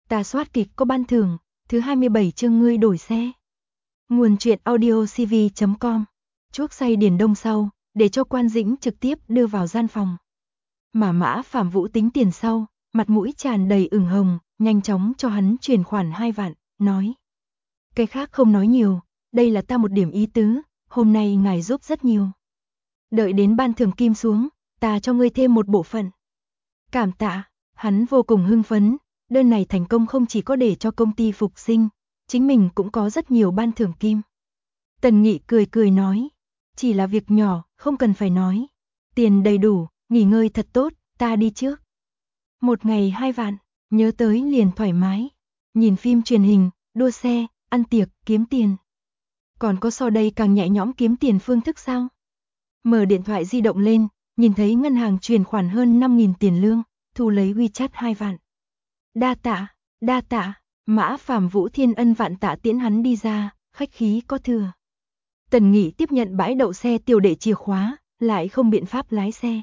Ta soát kịch có ban thưởng, thứ 27 chương ngươi đổi xe. Nguồn truyện audio cv.com. Chuốc say Điền Đông sau, để cho Quan Dĩnh trực tiếp đưa vào gian phòng. Mà Mã Phạm Vũ tính tiền sau, mặt mũi tràn đầy ửng hồng, nhanh chóng cho hắn chuyển khoản 2 vạn, nói. Cái khác không nói nhiều, đây là ta một điểm ý tứ, hôm nay ngài giúp rất nhiều. Đợi đến ban thưởng kim xuống, ta cho ngươi thêm một bộ phận. Cảm tạ, hắn vô cùng hưng phấn, đơn này thành công không chỉ có để cho công ty phục sinh, chính mình cũng có rất nhiều ban thưởng kim. Tần Nghị cười cười nói, chỉ là việc nhỏ, không cần phải nói. Tiền đầy đủ, nghỉ ngơi thật tốt, ta đi trước. Một ngày 2 vạn, nhớ tới liền thoải mái. Nhìn phim truyền hình, đua xe, ăn tiệc, kiếm tiền. Còn có so đây càng nhẹ nhõm kiếm tiền phương thức sao? Mở điện thoại di động lên, nhìn thấy ngân hàng chuyển khoản hơn 5.000 tiền lương, thu lấy WeChat 2 vạn. Đa tạ, Mã Phạm Vũ thiên ân vạn tạ tiễn hắn đi ra, khách khí có thừa. Tần Nghị tiếp nhận bãi đậu xe tiểu đệ chìa khóa, lại không biện pháp lái xe.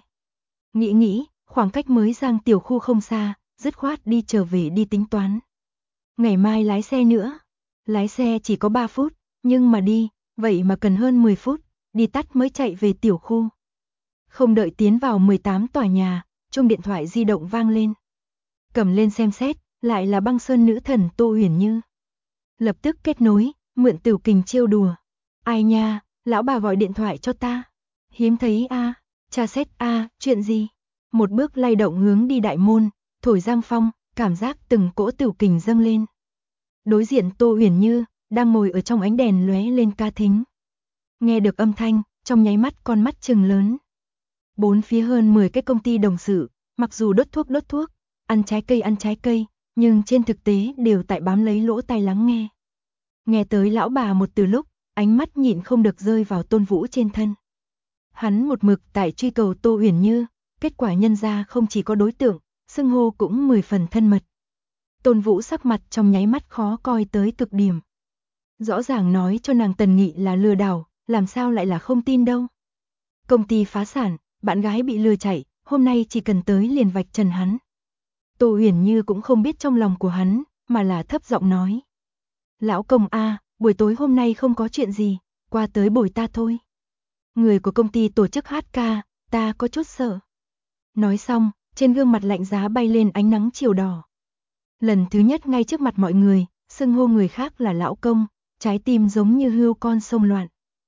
Nghĩ, khoảng cách mới Giang tiểu khu không xa, dứt khoát đi trở về đi tính toán. Ngày mai lái xe nữa. Lái xe chỉ có 3 phút, nhưng mà đi, vậy mà cần hơn 10 phút, đi tắt mới chạy về tiểu khu. Không đợi tiến vào 18 tòa nhà, chuông điện thoại di động vang lên. Cầm lên xem xét, lại là Băng Sơn nữ thần Tô Huyền Như. Lập tức kết nối, mượn Tiểu Kình trêu đùa. Ai nha, lão bà gọi điện thoại cho ta. Hiếm thấy a, tra xét a, chuyện gì? Một bước lay động hướng đi đại môn, thổi giang phong, cảm giác từng cỗ Tiểu Kình dâng lên. Đối diện Tô Huyền Như, đang ngồi ở trong ánh đèn lóe lên ca thính. Nghe được âm thanh, trong nháy mắt con mắt trừng lớn. Bốn phía hơn 10 cái công ty đồng sự, mặc dù đốt thuốc, ăn trái cây, nhưng trên thực tế đều tại bám lấy lỗ tai lắng nghe. Nghe tới lão bà một từ lúc, ánh mắt nhịn không được rơi vào Tôn Vũ trên thân. Hắn một mực tại truy cầu Tô Huyền Như, kết quả nhân ra không chỉ có đối tượng, xưng hô cũng 10 phần thân mật. Tôn Vũ sắc mặt trong nháy mắt khó coi tới cực điểm. Rõ ràng nói cho nàng Tần Nghị là lừa đảo, làm sao lại là không tin đâu. Công ty phá sản, bạn gái bị lừa chạy, hôm nay chỉ cần tới liền vạch trần hắn. Tô Huyền Như cũng không biết trong lòng của hắn, mà là thấp giọng nói. Lão công a, buổi tối hôm nay không có chuyện gì, qua tới bồi ta thôi. Người của công ty tổ chức hát ca, ta có chút sợ. Nói xong, trên gương mặt lạnh giá bay lên ánh nắng chiều đỏ. Lần thứ nhất ngay trước mặt mọi người, xưng hô người khác là lão công, trái tim giống như hươu con sông loạn.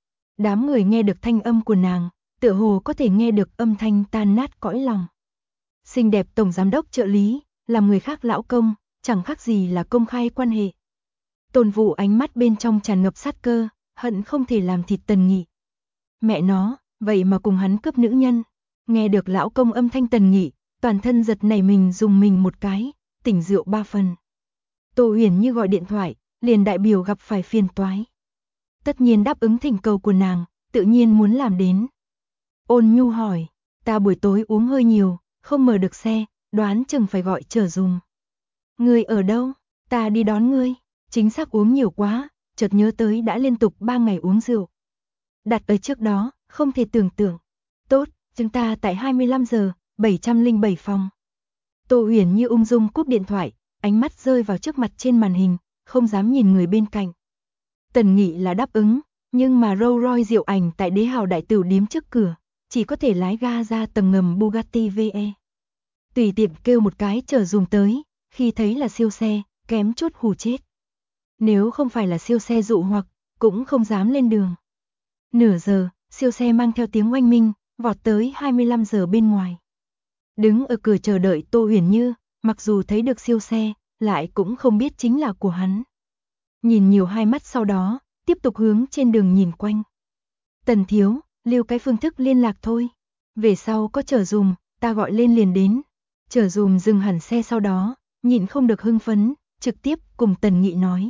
Đám người nghe được thanh âm của nàng, tựa hồ có thể nghe được âm thanh tan nát cõi lòng. Xinh đẹp tổng giám đốc trợ lý, làm người khác lão công, chẳng khác gì là công khai quan hệ. Tôn Vũ ánh mắt bên trong tràn ngập sát cơ, hận không thể làm thịt Tần Nghị. Mẹ nó, vậy mà cùng hắn cướp nữ nhân. Nghe được lão công âm thanh Tần Nghị, toàn thân giật nảy mình dùng mình một cái, tỉnh rượu 3 phần. Tô Huyền Như gọi điện thoại, liền đại biểu gặp phải phiền toái. Tất nhiên đáp ứng thỉnh cầu của nàng, tự nhiên muốn làm đến. Ôn Nhu hỏi, ta buổi tối uống hơi nhiều, không mở được xe, đoán chừng phải gọi chở dùm. Ngươi ở đâu? Ta đi đón ngươi. Chính xác uống nhiều quá, chợt nhớ tới đã liên tục 3 ngày uống rượu. Đặt ở trước đó, không thể tưởng tượng. Tốt, chúng ta tại 25 giờ, 707 phòng. Tô Huyền Như ung dung cúp điện thoại, ánh mắt rơi vào trước mặt trên màn hình, không dám nhìn người bên cạnh. Tần Nghị là đáp ứng, nhưng mà Rolls Royce Diệu Ảnh tại Đế Hào Đại Tửu điếm trước cửa, chỉ có thể lái ga ra tầng ngầm Bugatti VE. Tùy tiện kêu một cái chở dùm tới, khi thấy là siêu xe, kém chút hù chết. Nếu không phải là siêu xe dụ hoặc, cũng không dám lên đường. Nửa giờ, siêu xe mang theo tiếng oanh minh, vọt tới 25 giờ bên ngoài. Đứng ở cửa chờ đợi Tô Huyền Như, mặc dù thấy được siêu xe, lại cũng không biết chính là của hắn. Nhìn nhiều hai mắt sau đó, tiếp tục hướng trên đường nhìn quanh. Tần thiếu, lưu cái phương thức liên lạc thôi. Về sau có chở dùm, ta gọi lên liền đến. Chở dùm dừng hẳn xe sau đó, nhịn không được hưng phấn, trực tiếp cùng Tần Nghị nói.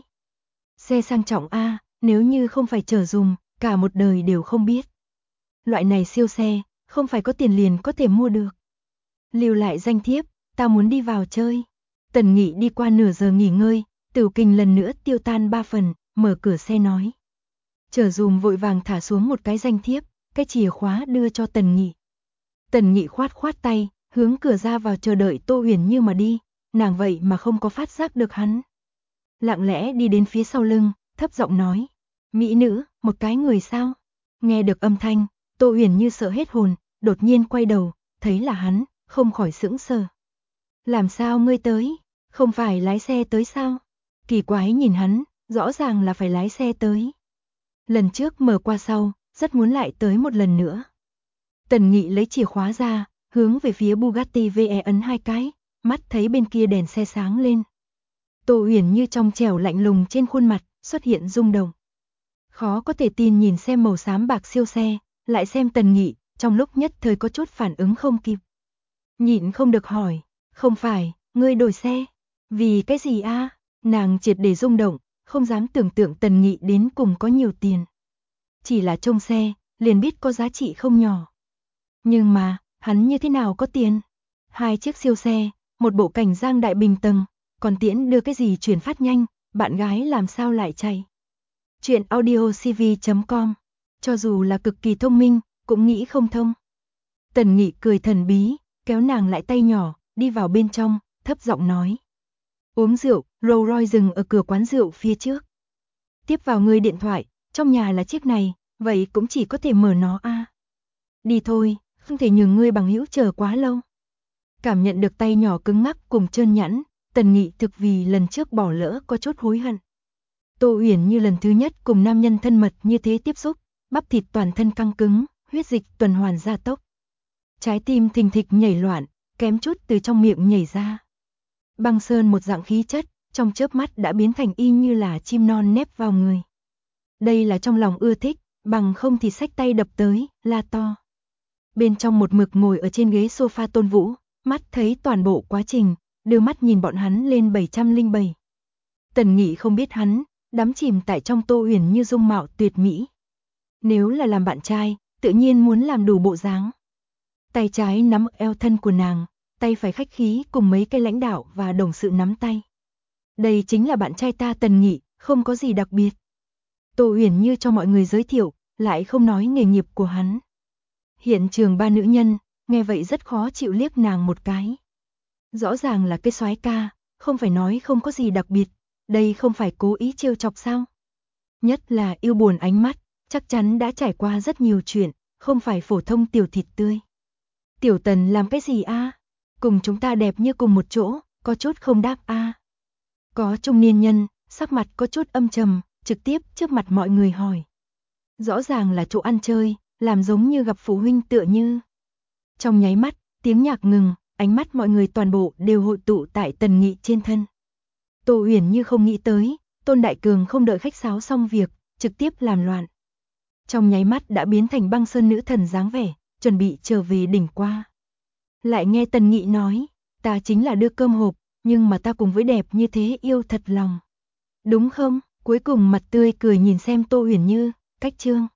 Xe sang trọng a, nếu như không phải chở dùm, cả một đời đều không biết. Loại này siêu xe, không phải có tiền liền có thể mua được. Lưu lại danh thiếp, ta muốn đi vào chơi. Tần Nghị đi qua nửa giờ nghỉ ngơi, Tiểu Kình lần nữa tiêu tan 3 phần, mở cửa xe nói. Chở dùm vội vàng thả xuống một cái danh thiếp, cái chìa khóa đưa cho Tần Nghị. Tần Nghị khoát tay, hướng cửa ra vào chờ đợi Tô Huyền Như mà đi, nàng vậy mà không có phát giác được hắn. Lặng lẽ đi đến phía sau lưng, thấp giọng nói, mỹ nữ, một cái người sao? Nghe được âm thanh, Tô Uyển Như sợ hết hồn, đột nhiên quay đầu, thấy là hắn, không khỏi sững sờ. Làm sao ngươi tới? Không phải lái xe tới sao? Kỳ quái nhìn hắn, rõ ràng là phải lái xe tới. Lần trước mở qua sau, rất muốn lại tới một lần nữa. Tần Nghị lấy chìa khóa ra, hướng về phía Bugatti VE ấn 2 cái, mắt thấy bên kia đèn xe sáng lên. Tô Uyển Như trong trẻo lạnh lùng trên khuôn mặt, xuất hiện rung động. Khó có thể tin nhìn xem màu xám bạc siêu xe, lại xem Tần Nghị, trong lúc nhất thời có chút phản ứng không kịp. Nhịn không được hỏi, không phải, ngươi đổi xe, vì cái gì a? Nàng triệt để rung động, không dám tưởng tượng Tần Nghị đến cùng có nhiều tiền. Chỉ là trông xe, liền biết có giá trị không nhỏ. Nhưng mà, hắn như thế nào có tiền? 2 chiếc siêu xe, một bộ cảnh giang đại bình tầng, còn tiễn đưa cái gì chuyển phát nhanh, bạn gái làm sao lại chạy? Chuyện audiocv.com, cho dù là cực kỳ thông minh, cũng nghĩ không thông. Tần Nghị cười thần bí, kéo nàng lại tay nhỏ, đi vào bên trong, thấp giọng nói. Uống rượu, Rolls Royce dừng ở cửa quán rượu phía trước. Tiếp vào người điện thoại, trong nhà là chiếc này, vậy cũng chỉ có thể mở nó a. Đi thôi, không thể nhường ngươi bằng hữu chờ quá lâu. Cảm nhận được tay nhỏ cứng ngắc cùng trơn nhẵn, Tần Nghị thực vì lần trước bỏ lỡ có chút hối hận. Tô Uyển Như lần thứ nhất cùng nam nhân thân mật như thế tiếp xúc, bắp thịt toàn thân căng cứng, huyết dịch tuần hoàn gia tốc. Trái tim thình thịch nhảy loạn, kém chút từ trong miệng nhảy ra. Băng sơn một dạng khí chất, trong chớp mắt đã biến thành y như là chim non nép vào người. Đây là trong lòng ưa thích, bằng không thì xách tay đập tới, la to. Bên trong một mực ngồi ở trên ghế sofa Tôn Vũ, mắt thấy toàn bộ quá trình, đưa mắt nhìn bọn hắn lên 707. Tần Nghị không biết hắn, đắm chìm tại trong Tô Uyển Như dung mạo tuyệt mỹ. Nếu là làm bạn trai, tự nhiên muốn làm đủ bộ dáng. Tay trái nắm eo thân của nàng, tay phải khách khí cùng mấy cái lãnh đạo và đồng sự nắm tay. Đây chính là bạn trai ta Tần Nghị, không có gì đặc biệt. Tô Uyển Như cho mọi người giới thiệu, lại không nói nghề nghiệp của hắn. Hiện trường 3 nữ nhân, nghe vậy rất khó chịu liếc nàng một cái. Rõ ràng là cái soái ca, không phải nói không có gì đặc biệt, đây không phải cố ý trêu chọc sao? Nhất là yêu buồn ánh mắt, chắc chắn đã trải qua rất nhiều chuyện, không phải phổ thông tiểu thịt tươi. Tiểu Tần làm cái gì a? Cùng chúng ta đẹp như cùng một chỗ, có chút không đáp a. Có trung niên nhân, sắc mặt có chút âm trầm, trực tiếp trước mặt mọi người hỏi. Rõ ràng là chỗ ăn chơi, làm giống như gặp phụ huynh tựa như. Trong nháy mắt, tiếng nhạc ngừng, ánh mắt mọi người toàn bộ đều hội tụ tại Tần Nghị trên thân. Tô Uyển Như không nghĩ tới, Tôn Đại Cường không đợi khách sáo xong việc, trực tiếp làm loạn. Trong nháy mắt đã biến thành băng sơn nữ thần dáng vẻ, chuẩn bị trở về đỉnh qua. Lại nghe Tần Nghị nói, ta chính là đưa cơm hộp, nhưng mà ta cùng với đẹp như thế yêu thật lòng. Đúng không? Cuối cùng mặt tươi cười nhìn xem Tô Uyển Như, cách chương.